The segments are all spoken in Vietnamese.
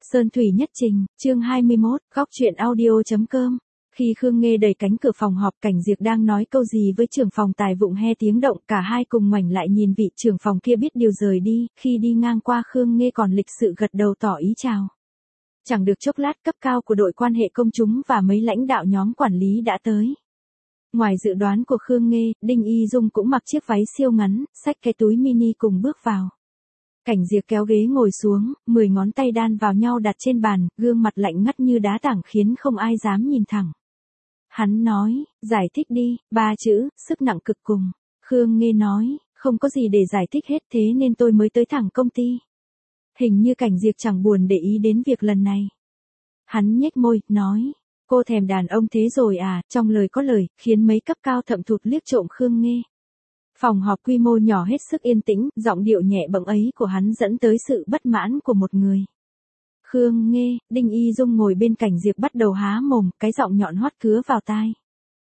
Sơn Thủy Nhất Trình, chương 21, góc truyện audio.com. Khi Khương Nghê đẩy cánh cửa phòng họp, Cảnh Diệp đang nói câu gì với trưởng phòng tài vụng he tiếng động, cả hai cùng ngoảnh lại nhìn vị trưởng phòng kia biết điều rời đi, khi đi ngang qua Khương Nghê còn lịch sự gật đầu tỏ ý chào. Chẳng được chốc lát, cấp cao của đội quan hệ công chúng và mấy lãnh đạo nhóm quản lý đã tới. Ngoài dự đoán của Khương Nghê, Đinh Y Dung cũng mặc chiếc váy siêu ngắn, xách cái túi mini cùng bước vào. Cảnh Diệp kéo ghế ngồi xuống, 10 ngón tay đan vào nhau đặt trên bàn, gương mặt lạnh ngắt như đá tảng khiến không ai dám nhìn thẳng. Hắn nói, giải thích đi, 3 chữ, sức nặng cực cùng. Khương Nghê nói, không có gì để giải thích hết, thế nên tôi mới tới thẳng công ty. Hình như Cảnh Diệp chẳng buồn để ý đến việc lần này. Hắn nhếch môi, nói, cô thèm đàn ông thế rồi à, trong lời có lời, khiến mấy cấp cao thậm thụt liếc trộm Khương Nghê. Phòng họp quy mô nhỏ hết sức yên tĩnh, giọng điệu nhẹ bẫng ấy của hắn dẫn tới sự bất mãn của một người. Khương Nghê, Đinh Y Dung ngồi bên Cảnh Diệp bắt đầu há mồm, cái giọng nhọn hoắt cứa vào tai.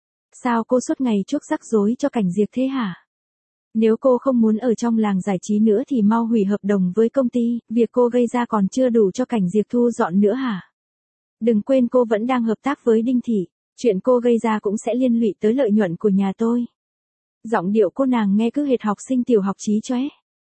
Sao cô suốt ngày chuốc rắc rối cho Cảnh Diệp thế hả? Nếu cô không muốn ở trong làng giải trí nữa thì mau hủy hợp đồng với công ty, việc cô gây ra còn chưa đủ cho Cảnh Diệp thu dọn nữa hả? Đừng quên cô vẫn đang hợp tác với Đinh Thị, chuyện cô gây ra cũng sẽ liên lụy tới lợi nhuận của nhà tôi. Giọng điệu cô nàng nghe cứ hệt học sinh tiểu học chí chóe.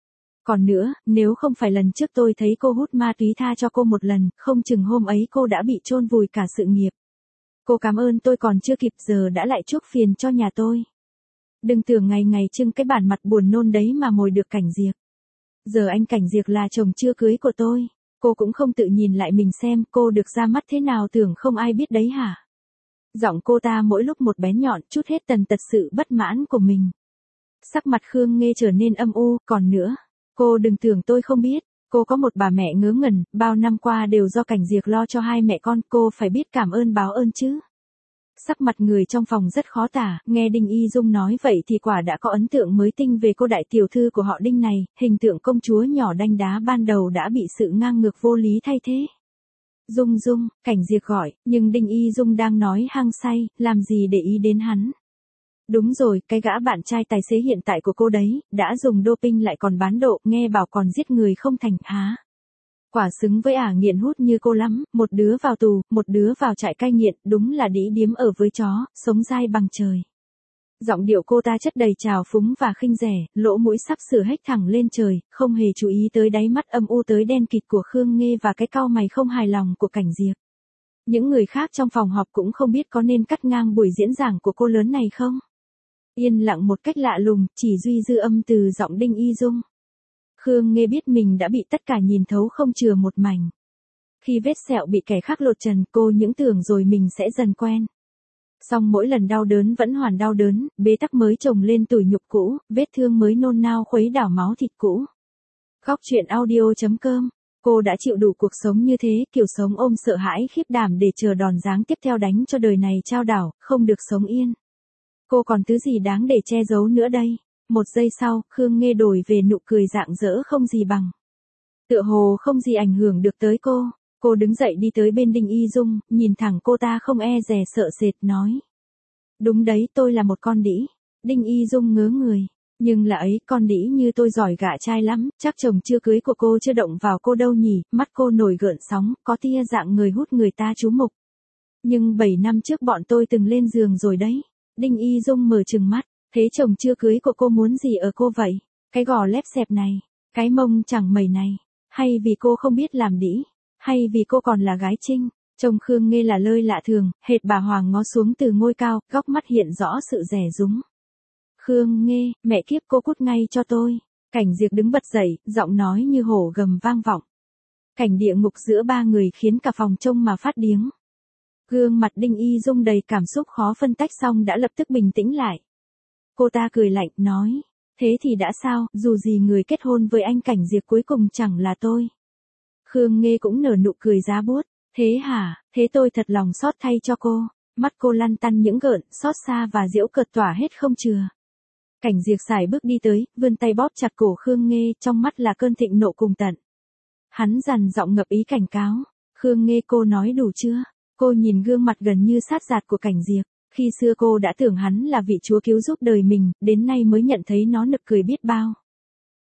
Còn nữa, nếu không phải lần trước tôi thấy cô hút ma túy tha cho cô một lần, không chừng hôm ấy cô đã bị chôn vùi cả sự nghiệp. Cô cảm ơn tôi còn chưa kịp giờ đã lại chuốc phiền cho nhà tôi. Đừng tưởng ngày ngày trưng cái bản mặt buồn nôn đấy mà mồi được Cảnh Diệp. Giờ anh Cảnh Diệp là chồng chưa cưới của tôi. Cô cũng không tự nhìn lại mình xem cô được ra mắt thế nào, tưởng không ai biết đấy hả? Giọng cô ta mỗi lúc một bén nhọn, chút hết tần tật sự bất mãn của mình. Sắc mặt Khương Nghê trở nên âm u, còn nữa, cô đừng tưởng tôi không biết, cô có một bà mẹ ngớ ngẩn, bao năm qua đều do Cảnh Diệp lo cho hai mẹ con, cô phải biết cảm ơn báo ơn chứ. Sắc mặt người trong phòng rất khó tả, nghe Đinh Y Dung nói vậy thì quả đã có ấn tượng mới tinh về cô đại tiểu thư của họ Đinh này, hình tượng công chúa nhỏ đanh đá ban đầu đã bị sự ngang ngược vô lý thay thế. Dung Dung, Cảnh Diệp gọi, nhưng Đinh Y Dung đang nói hăng say, làm gì để ý đến hắn. Đúng rồi, cái gã bạn trai tài xế hiện tại của cô đấy, đã dùng doping lại còn bán độ, nghe bảo còn giết người không thành, há. Quả xứng với ả nghiện hút như cô lắm, một đứa vào tù, một đứa vào trại cai nghiện, đúng là đĩ điếm ở với chó, sống dai bằng trời. Giọng điệu cô ta chất đầy trào phúng và khinh rẻ, lỗ mũi sắp sửa hếch thẳng lên trời, không hề chú ý tới đáy mắt âm u tới đen kịt của Khương Nghê và cái cau mày không hài lòng của Cảnh Diệp. Những người khác trong phòng họp cũng không biết có nên cắt ngang buổi diễn giảng của cô lớn này không. Yên lặng một cách lạ lùng, chỉ duy dư âm từ giọng Đinh Y Dung. Khương Nghê biết mình đã bị tất cả nhìn thấu không chừa một mảnh. Khi vết sẹo bị kẻ khác lột trần, cô những tưởng rồi mình sẽ dần quen. Song mỗi lần đau đớn vẫn hoàn đau đớn, bế tắc mới chồng lên tủi nhục cũ, vết thương mới nôn nao khuấy đảo máu thịt cũ. Góc truyện audio.com. Cô đã chịu đủ cuộc sống như thế, kiểu sống ôm sợ hãi khiếp đảm để chờ đòn giáng tiếp theo đánh cho đời này trao đảo, không được sống yên. Cô còn thứ gì đáng để che giấu nữa đây? Một giây sau, Khương Nghê đổi về nụ cười rạng rỡ không gì bằng. Tựa hồ không gì ảnh hưởng được tới cô. Cô đứng dậy đi tới bên Đinh Y Dung, nhìn thẳng cô ta không e dè sợ sệt nói. Đúng đấy, tôi là một con đĩ. Đinh Y Dung ngớ người. Nhưng là ấy, con đĩ như tôi giỏi gả trai lắm, chắc chồng chưa cưới của cô chưa động vào cô đâu nhỉ, mắt cô nổi gợn sóng, có tia dạng người hút người ta chú mục. Nhưng 7 năm trước bọn tôi từng lên giường rồi đấy. Đinh Y Dung mở trừng mắt, thế chồng chưa cưới của cô muốn gì ở cô vậy? Cái gò lép xẹp này, cái mông chẳng mẩy này, hay vì cô không biết làm đĩ, hay vì cô còn là gái trinh? Trông Khương Nghê là lơi lạ thường, hệt bà Hoàng ngó xuống từ ngôi cao, góc mắt hiện rõ sự dè dúng. Khương Nghê, mẹ kiếp cô cút ngay cho tôi. Cảnh Diệp đứng bật dậy, giọng nói như hổ gầm vang vọng. Cảnh địa ngục giữa ba người khiến cả phòng trông mà phát điếng. Gương mặt Đinh Y Dung đầy cảm xúc khó phân tách xong đã lập tức bình tĩnh lại. Cô ta cười lạnh, nói, thế thì đã sao, dù gì người kết hôn với anh Cảnh Diệp cuối cùng chẳng là tôi. Khương Nghê cũng nở nụ cười giá buốt, thế hả, thế tôi thật lòng xót thay cho cô. Mắt cô lăn tăn những gợn, xót xa và giễu cợt tỏa hết không chừa. Cảnh Diệp sải bước đi tới, vươn tay bóp chặt cổ Khương Nghê, trong mắt là cơn thịnh nộ cùng tận. Hắn dằn giọng ngập ý cảnh cáo, Khương Nghê cô nói đủ chưa? Cô nhìn gương mặt gần như sát giạt của Cảnh Diệp, khi xưa cô đã tưởng hắn là vị chúa cứu giúp đời mình, đến nay mới nhận thấy nó nực cười biết bao.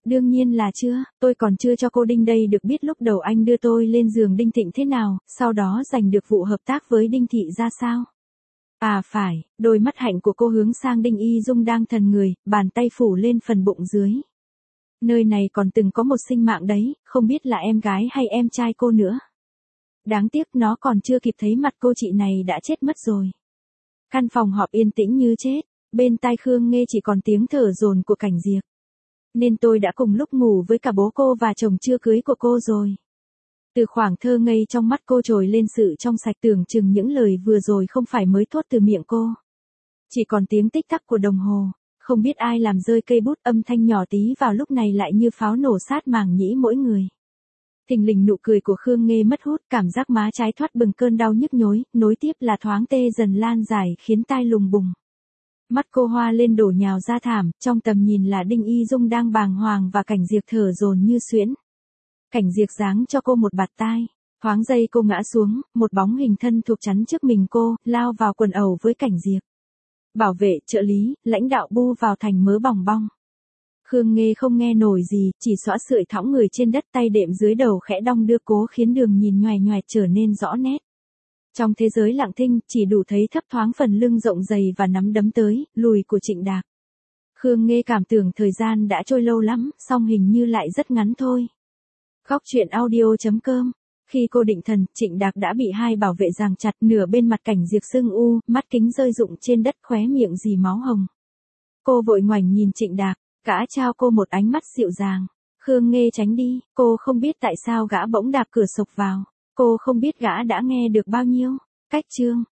Đương nhiên là chưa, tôi còn chưa cho cô Đinh đây được biết lúc đầu anh đưa tôi lên giường Đinh Thịnh thế nào, sau đó giành được vụ hợp tác với Đinh Thị ra sao. À phải, đôi mắt hạnh của cô hướng sang Đinh Y Dung đang thần người, bàn tay phủ lên phần bụng dưới. Nơi này còn từng có một sinh mạng đấy, không biết là em gái hay em trai cô nữa. Đáng tiếc nó còn chưa kịp thấy mặt cô chị này đã chết mất rồi. Căn phòng họp yên tĩnh như chết, bên tai Khương Nghê chỉ còn tiếng thở dồn của Cảnh Diệp. Nên tôi đã cùng lúc ngủ với cả bố cô và chồng chưa cưới của cô rồi. Từ khoảng thơ ngây trong mắt cô trồi lên sự trong sạch, tưởng chừng những lời vừa rồi không phải mới thốt từ miệng cô. Chỉ còn tiếng tích tắc của đồng hồ, không biết ai làm rơi cây bút, âm thanh nhỏ tí vào lúc này lại như pháo nổ sát màng nhĩ mỗi người. Thình lình nụ cười của Khương Nghê mất hút, cảm giác má trái thoát bừng cơn đau nhức nhối, nối tiếp là thoáng tê dần lan dài khiến tai lùng bùng. Mắt cô hoa lên đổ nhào ra thảm, trong tầm nhìn là Đinh Y Dung đang bàng hoàng và Cảnh Diệp thở dồn như xuyễn. Cảnh Diệp giáng cho cô một bạt tai, thoáng giây cô ngã xuống, một bóng hình thân thuộc chắn trước mình cô, lao vào quần ẩu với Cảnh Diệp. Bảo vệ, trợ lý, lãnh đạo bu vào thành mớ bòng bong. Khương Nghê không nghe nổi gì, chỉ xõa sưởi thõng người trên đất, tay đệm dưới đầu khẽ đong đưa cố khiến đường nhìn nhoài nhoài trở nên rõ nét. Trong thế giới lặng thinh, chỉ đủ thấy thấp thoáng phần lưng rộng dày và nắm đấm tới, lùi của Trịnh Đạc. Khương Nghê cảm tưởng thời gian đã trôi lâu lắm, song hình như lại rất ngắn thôi. Góc truyện audio.com. Khi cô định thần, Trịnh Đạc đã bị hai bảo vệ giằng chặt, nửa bên mặt Cảnh Diệp sưng u, mắt kính rơi rụng trên đất, khóe miệng dì máu hồng. Cô vội ngoảnh nhìn Trịnh Đạc, gã trao cô một ánh mắt dịu dàng. Khương Nghê tránh đi, cô không biết tại sao gã bỗng đạp cửa sộc vào. Cô không biết gã đã nghe được bao nhiêu. Cách chương.